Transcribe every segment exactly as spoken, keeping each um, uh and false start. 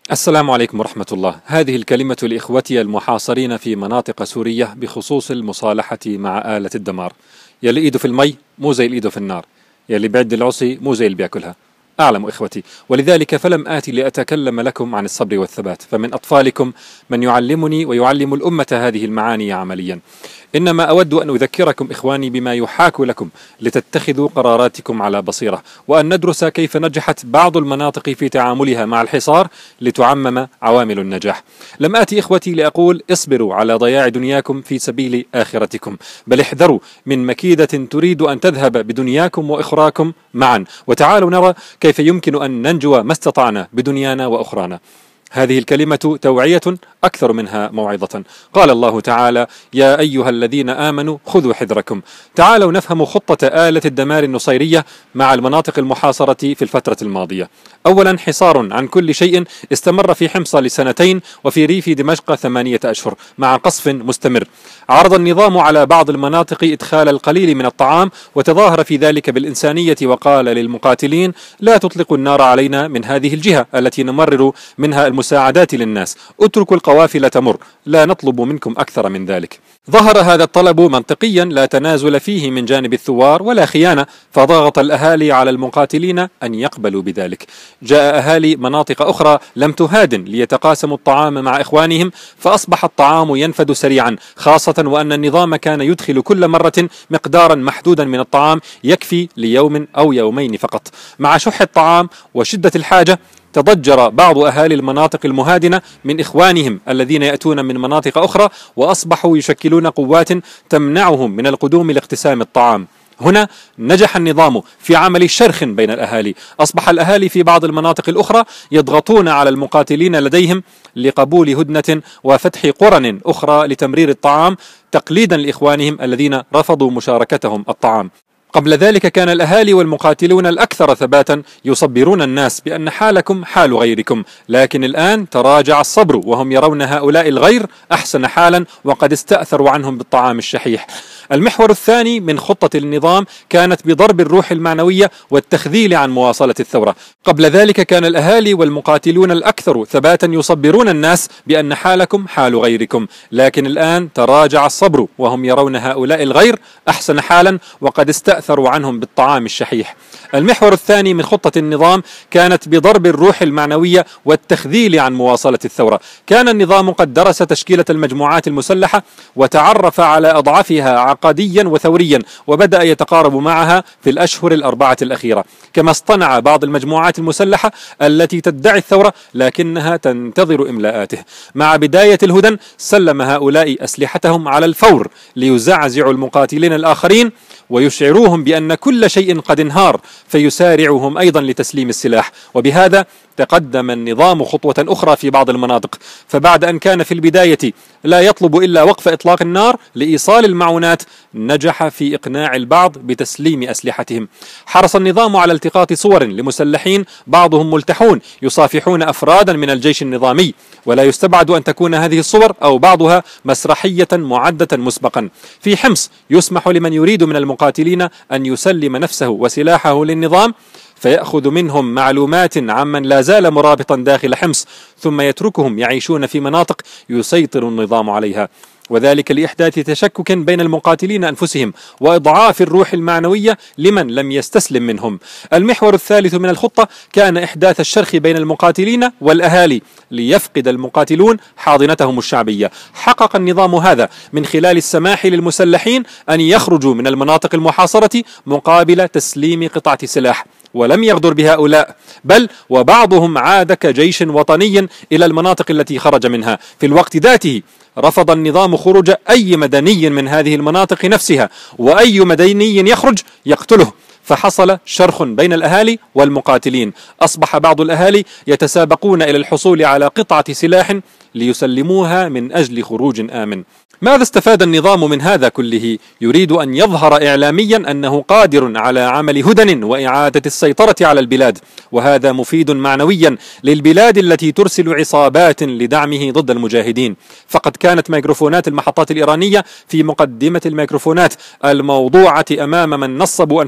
السلام عليكم ورحمة الله. هذه الكلمة لإخوتي المحاصرين في مناطق سورية بخصوص المصالحة مع آلة الدمار. يلي إيده في المي مو زي الإيده في النار، يلي بعد العصي مو زي اللي بياكلها. أعلم إخوتي، ولذلك فلم آتي لأتكلم لكم عن الصبر والثبات، فمن أطفالكم من يعلمني ويعلم الأمة هذه المعاني عمليا. إنما أود أن أذكركم إخواني بما يحاك لكم لتتخذوا قراراتكم على بصيرة، وأن ندرس كيف نجحت بعض المناطق في تعاملها مع الحصار لتعمم عوامل النجاح. لم آتي إخوتي لأقول اصبروا على ضياع دنياكم في سبيل آخرتكم، بل احذروا من مكيدة تريد أن تذهب بدنياكم وإخراكم معا، وتعالوا نرى كيف يمكن أن ننجو ما استطعنا بدنيانا وأخرانا. هذه الكلمة توعية أكثر منها موعظة. قال الله تعالى: يا أيها الذين آمنوا خذوا حذركم. تعالوا نفهم خطة آلة الدمار النصيرية مع المناطق المحاصرة في الفترة الماضية. أولا، حصار عن كل شيء استمر في حمص لسنتين، وفي ريف دمشق ثمانية أشهر مع قصف مستمر. عرض النظام على بعض المناطق إدخال القليل من الطعام، وتظاهر في ذلك بالإنسانية وقال للمقاتلين: لا تطلقوا النار علينا من هذه الجهة التي نمرر منها المساعدات للناس، اتركوا القوافل تمر، لا نطلب منكم أكثر من ذلك. ظهر هذا الطلب منطقيا، لا تنازل فيه من جانب الثوار ولا خيانة، فضغط الأهالي على المقاتلين أن يقبلوا بذلك. جاء أهالي مناطق أخرى لم تهادن ليتقاسموا الطعام مع إخوانهم، فأصبح الطعام ينفد سريعا، خاصة وأن النظام كان يدخل كل مرة مقدارا محدودا من الطعام يكفي ليوم أو يومين فقط. مع شح الطعام وشدة الحاجة، تضجر بعض أهالي المناطق المهادنة من إخوانهم الذين يأتون من مناطق أخرى، وأصبحوا يشكلون قوات تمنعهم من القدوم لاقتسام الطعام. هنا نجح النظام في عمل شرخ بين الأهالي. أصبح الأهالي في بعض المناطق الأخرى يضغطون على المقاتلين لديهم لقبول هدنة وفتح قرن أخرى لتمرير الطعام، تقليدا لإخوانهم الذين رفضوا مشاركتهم الطعام. قبل ذلك كان الأهالي والمقاتلون الأكثر ثباتا يصبرون الناس بأن حالكم حال غيركم، لكن الآن تراجع الصبر، وهم يرون هؤلاء الغير أحسن حالا وقد استأثروا عنهم بالطعام الشحيح. المحور الثاني من خطة النظام كانت بضرب الروح المعنوية والتخذيل عن مواصلة الثورة. قبل ذلك كان الأهالي والمقاتلون الأكثر ثباتا يصبرون الناس بأن حالكم حال غيركم، لكن الآن تراجع الصبر، وهم يرون هؤلاء الغير أحسن حالا وقد استأثروا عنهم بالطعام الشحيح. المحور الثاني من خطة النظام كانت بضرب الروح المعنوية والتخذيل عن مواصلة الثورة. كان النظام قد درس تشكيلة المجموعات المسلحة وتعرف على أضعافها عقديا وثوريا، وبدأ يتقارب معها في الأشهر الأربعة الأخيرة، كما اصطنع بعض المجموعات المسلحة التي تدعي الثورة لكنها تنتظر إملاءاته. مع بداية الهدن سلم هؤلاء أسلحتهم على الفور ليزعزعوا المقاتلين الآخرين ويشعروهم بأن كل شيء قد انهار، فيسارعهم أيضا لتسليم السلاح. وبهذا تقدم النظام خطوة أخرى في بعض المناطق، فبعد أن كان في البداية لا يطلب إلا وقف إطلاق النار لإيصال المعونات، نجح في إقناع البعض بتسليم أسلحتهم. حرص النظام على التقاط صور لمسلحين بعضهم ملتحون يصافحون أفرادا من الجيش النظامي، ولا يستبعد أن تكون هذه الصور أو بعضها مسرحية معدة مسبقا. في حمص يسمح لمن يريد من المقاتلين أن يسلم نفسه وسلاحه للنظام، فيأخذ منهم معلومات عمن لا زال مرابطا داخل حمص، ثم يتركهم يعيشون في مناطق يسيطر النظام عليها، وذلك لإحداث تشكك بين المقاتلين أنفسهم وإضعاف الروح المعنوية لمن لم يستسلم منهم. المحور الثالث من الخطة كان إحداث الشرخ بين المقاتلين والأهالي ليفقد المقاتلون حاضنتهم الشعبية. حقق النظام هذا من خلال السماح للمسلحين أن يخرجوا من المناطق المحاصرة مقابل تسليم قطعة سلاح، ولم يغدر بهؤلاء، بل وبعضهم عاد كجيش وطني إلى المناطق التي خرج منها. في الوقت ذاته رفض النظام خروج أي مدني من هذه المناطق نفسها، وأي مدني يخرج يقتله، فحصل شرخ بين الأهالي والمقاتلين. أصبح بعض الأهالي يتسابقون إلى الحصول على قطعة سلاح ليسلموها من أجل خروج آمن. ماذا استفاد النظام من هذا كله؟ يريد أن يظهر إعلاميا أنه قادر على عمل هدن وإعادة السيطرة على البلاد، وهذا مفيد معنويا للبلاد التي ترسل عصابات لدعمه ضد المجاهدين. فقد كانت ميكروفونات المحطات الإيرانية في مقدمة الميكروفونات الموضوعة أمام من نصبوا أنفسهم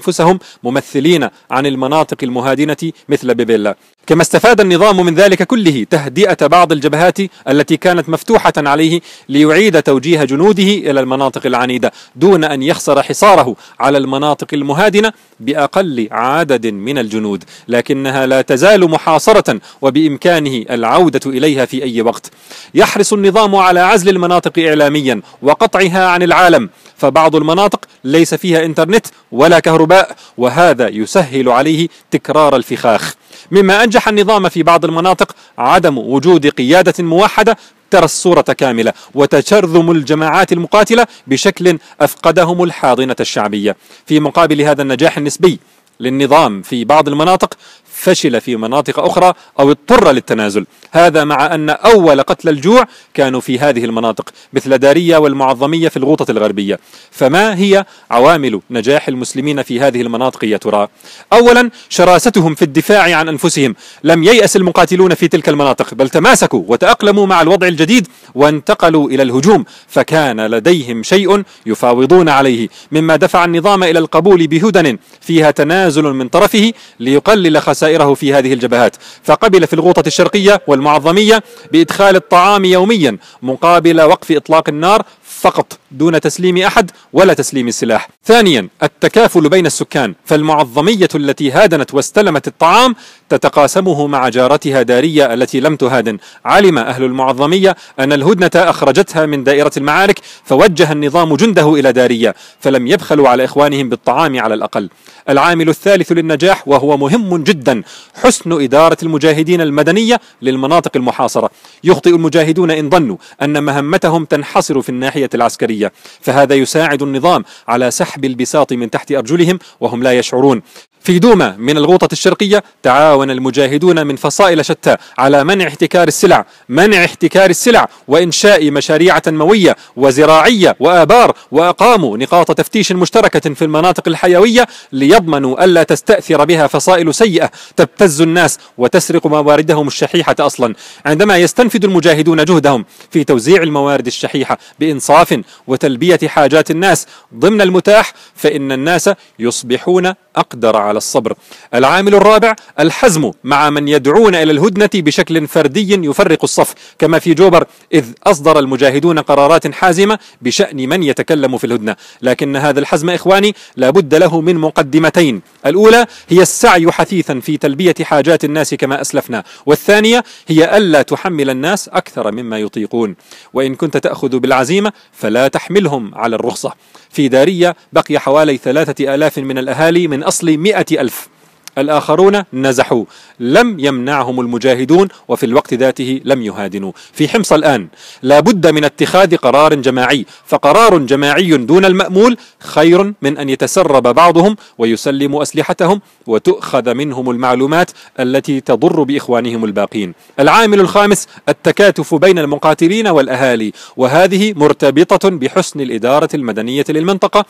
ممثلين عن المناطق المهادنة مثل بيبيلا. كما استفاد النظام من ذلك كله تهدئة بعض الجبهات التي كانت مفتوحة عليه ليعيد توجيه جنوده إلى المناطق العنيدة دون أن يخسر حصاره على المناطق المهادنة بأقل عدد من الجنود، لكنها لا تزال محاصرة وبإمكانه العودة إليها في أي وقت. يحرص النظام على عزل المناطق إعلاميا وقطعها عن العالم، فبعض المناطق ليس فيها إنترنت ولا كهرباء، وهذا يسهل عليه تكرار الفخاخ. مما أنجح النظام في بعض المناطق عدم وجود قيادة موحدة ترى الصورة كاملة وتشرذم الجماعات المقاتلة بشكل أفقدهم الحاضنة الشعبية. في مقابل هذا النجاح النسبي للنظام في بعض المناطق، فشل في مناطق أخرى أو اضطر للتنازل، هذا مع أن أول قتل الجوع كانوا في هذه المناطق مثل دارية والمعظمية في الغوطة الغربية. فما هي عوامل نجاح المسلمين في هذه المناطق يا ترى؟ أولا، شراستهم في الدفاع عن أنفسهم. لم ييأس المقاتلون في تلك المناطق، بل تماسكوا وتأقلموا مع الوضع الجديد وانتقلوا إلى الهجوم، فكان لديهم شيء يفاوضون عليه، مما دفع النظام إلى القبول بهدن فيها تنازل من طرفه ليقلل خسائره في هذه الجبهات. فقبل في الغوطة الشرقية والمعظمية بإدخال الطعام يوميا مقابل وقف إطلاق النار فقط دون تسليم أحد ولا تسليم السلاح. ثانيا، التكافل بين السكان، فالمعظمية التي هادنت واستلمت الطعام تتقاسمه مع جارتها دارية التي لم تهادن. علم أهل المعظمية أن الهدنة أخرجتها من دائرة المعارك، فوجه النظام جنده إلى دارية، فلم يبخلوا على إخوانهم بالطعام على الأقل. العامل الثالث للنجاح وهو مهم جدا، حسن إدارة المجاهدين المدنية للمناطق المحاصرة. يخطئ المجاهدون إن ظنوا أن مهمتهم تنحصر في الناحية العسكرية، فهذا يساعد النظام على سحب البساط من تحت أرجلهم وهم لا يشعرون. في دوما من الغوطة الشرقية تعاون المجاهدون من فصائل شتى على منع احتكار السلع منع احتكار السلع وإنشاء مشاريع تنموية وزراعية وآبار، وأقاموا نقاط تفتيش مشتركة في المناطق الحيوية ليضمنوا ألا تستأثر بها فصائل سيئة تبتز الناس وتسرق مواردهم الشحيحة أصلا. عندما يستنفذ المجاهدون جهدهم في توزيع الموارد الشحيحة بإنصاف وتلبية حاجات الناس ضمن المتاح، فإن الناس يصبحون أقدر على الصبر. العامل الرابع، الحزم مع من يدعون إلى الهدنة بشكل فردي يفرق الصف، كما في جوبر، إذ أصدر المجاهدون قرارات حازمة بشأن من يتكلم في الهدنة. لكن هذا الحزم إخواني لا بد له من مقدمتين، الأولى هي السعي حثيثا في تلبية حاجات الناس كما أسلفنا، والثانية هي ألا تحمل الناس أكثر مما يطيقون، وإن كنت تأخذ بالعزيمة فلا تحملهم على الرخصة. في دارية بقي حوالي ثلاثة آلاف من الأهالي من أصل مئة ألف، الآخرون نزحوا، لم يمنعهم المجاهدون وفي الوقت ذاته لم يهادنوا. في حمص الآن لا بد من اتخاذ قرار جماعي، فقرار جماعي دون المأمول خير من أن يتسرب بعضهم ويسلموا أسلحتهم وتؤخذ منهم المعلومات التي تضر بإخوانهم الباقين. العامل الخامس، التكاتف بين المقاتلين والأهالي، وهذه مرتبطة بحسن الإدارة المدنية للمنطقة،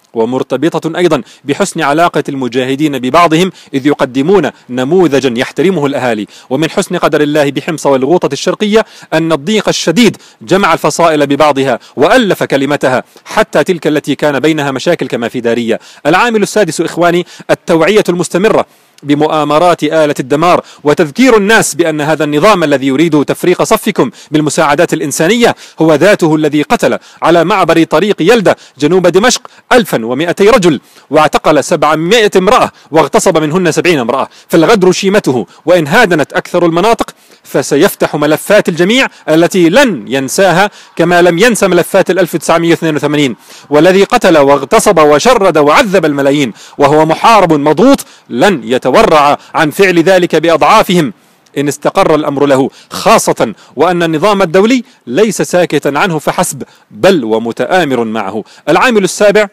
ومرتبطة أيضا بحسن علاقة المجاهدين ببعضهم، إذ يقدمون نموذجا يحترمه الأهالي. ومن حسن قدر الله بحمص والغوطة الشرقية أن الضيق الشديد جمع الفصائل ببعضها وألف كلمتها، حتى تلك التي كان بينها مشاكل كما في دارية. العامل السادس إخواني، التوعية المستمرة بمؤامرات آلة الدمار، وتذكير الناس بأن هذا النظام الذي يريد تفريق صفكم بالمساعدات الإنسانية هو ذاته الذي قتل على معبر طريق يلدة جنوب دمشق ألفا ومئتي رجل، واعتقل سبعمائة امرأة واغتصب منهن سبعين امرأة. فالغدر شيمته، وإن هادنت أكثر المناطق فسيفتح ملفات الجميع التي لن ينساها، كما لم ينسى ملفات ألف وتسعمائة واثنين وثمانين، والذي قتل واغتصب وشرد وعذب الملايين وهو محارب مضغوط لن يتورع عن فعل ذلك بأضعافهم إن استقر الأمر له، خاصة وأن النظام الدولي ليس ساكتا عنه فحسب، بل ومتآمر معه. العامل السابع،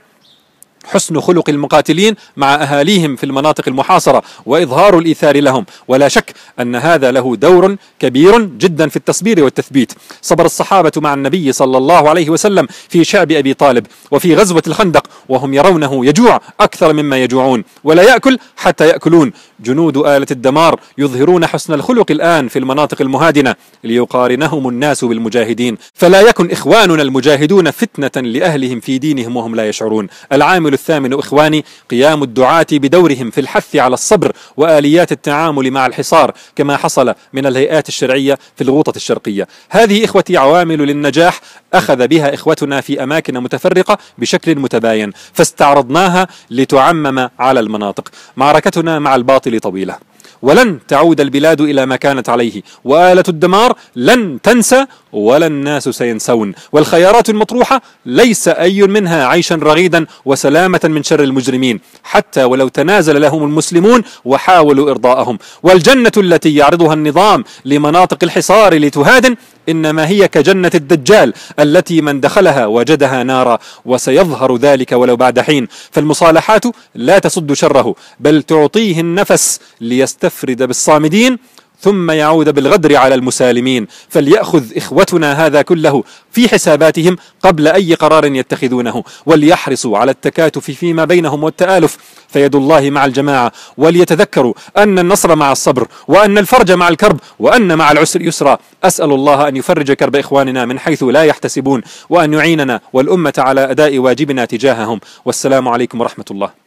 حسن خلق المقاتلين مع أهاليهم في المناطق المحاصرة وإظهار الإيثار لهم، ولا شك أن هذا له دور كبير جدا في التصبير والتثبيت. صبر الصحابة مع النبي صلى الله عليه وسلم في شعب أبي طالب وفي غزوة الخندق وهم يرونه يجوع أكثر مما يجوعون، ولا يأكل حتى يأكلون. جنود آلة الدمار يظهرون حسن الخلق الآن في المناطق المهادنة ليقارنهم الناس بالمجاهدين، فلا يكن إخواننا المجاهدون فتنة لأهلهم في دينهم وهم لا يشعرون. العامل الثامن إخواني قيام الدعاة بدورهم في الحث على الصبر وآليات التعامل مع الحصار، كما حصل من الهيئات الشرعية في الغوطة الشرقية. هذه إخوتي عوامل للنجاح أخذ بها إخوتنا في أماكن متفرقة بشكل متباين، فاستعرضناها لتعمم على المناطق. معركتنا مع الباطل طويلة، ولن تعود البلاد إلى ما كانت عليه، وآلة الدمار لن تنسى ولا الناس سينسون. والخيارات المطروحة ليس أي منها عيشا رغيدا وسلامة من شر المجرمين، حتى ولو تنازل لهم المسلمون وحاولوا إرضاءهم. والجنة التي يعرضها النظام لمناطق الحصار لتهادن إنما هي كجنة الدجال التي من دخلها وجدها نارا، وسيظهر ذلك ولو بعد حين. فالمصالحات لا تسد شره، بل تعطيه النفس ليستفرد بالصامدين ثم يعود بالغدر على المسالمين. فليأخذ إخوتنا هذا كله في حساباتهم قبل أي قرار يتخذونه، وليحرصوا على التكاتف فيما بينهم والتآلف، فيد الله مع الجماعة. وليتذكروا أن النصر مع الصبر، وأن الفرج مع الكرب، وأن مع العسر يسرا. أسأل الله أن يفرج كرب إخواننا من حيث لا يحتسبون، وأن يعيننا والأمة على أداء واجبنا تجاههم. والسلام عليكم ورحمة الله.